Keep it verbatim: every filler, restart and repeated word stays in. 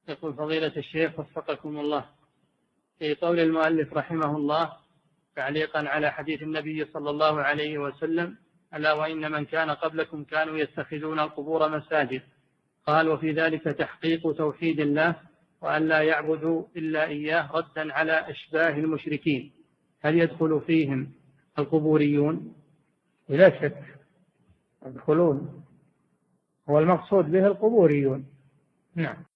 يقول فضيلة الشيخ وفقكم الله، في قول المؤلف رحمه الله تعليقا على حديث النبي صلى الله عليه وسلم: ألا وإن من كان قبلكم كانوا يتخذون القبور مساجد، قال: وفي ذلك تحقيق توحيد الله وأن لا يعبدوا إلا إياه، ردا على أشباه المشركين، هل يدخل فيهم القبوريون؟ بلا شك يدخلون، هو المقصود به القبوريون. نعم.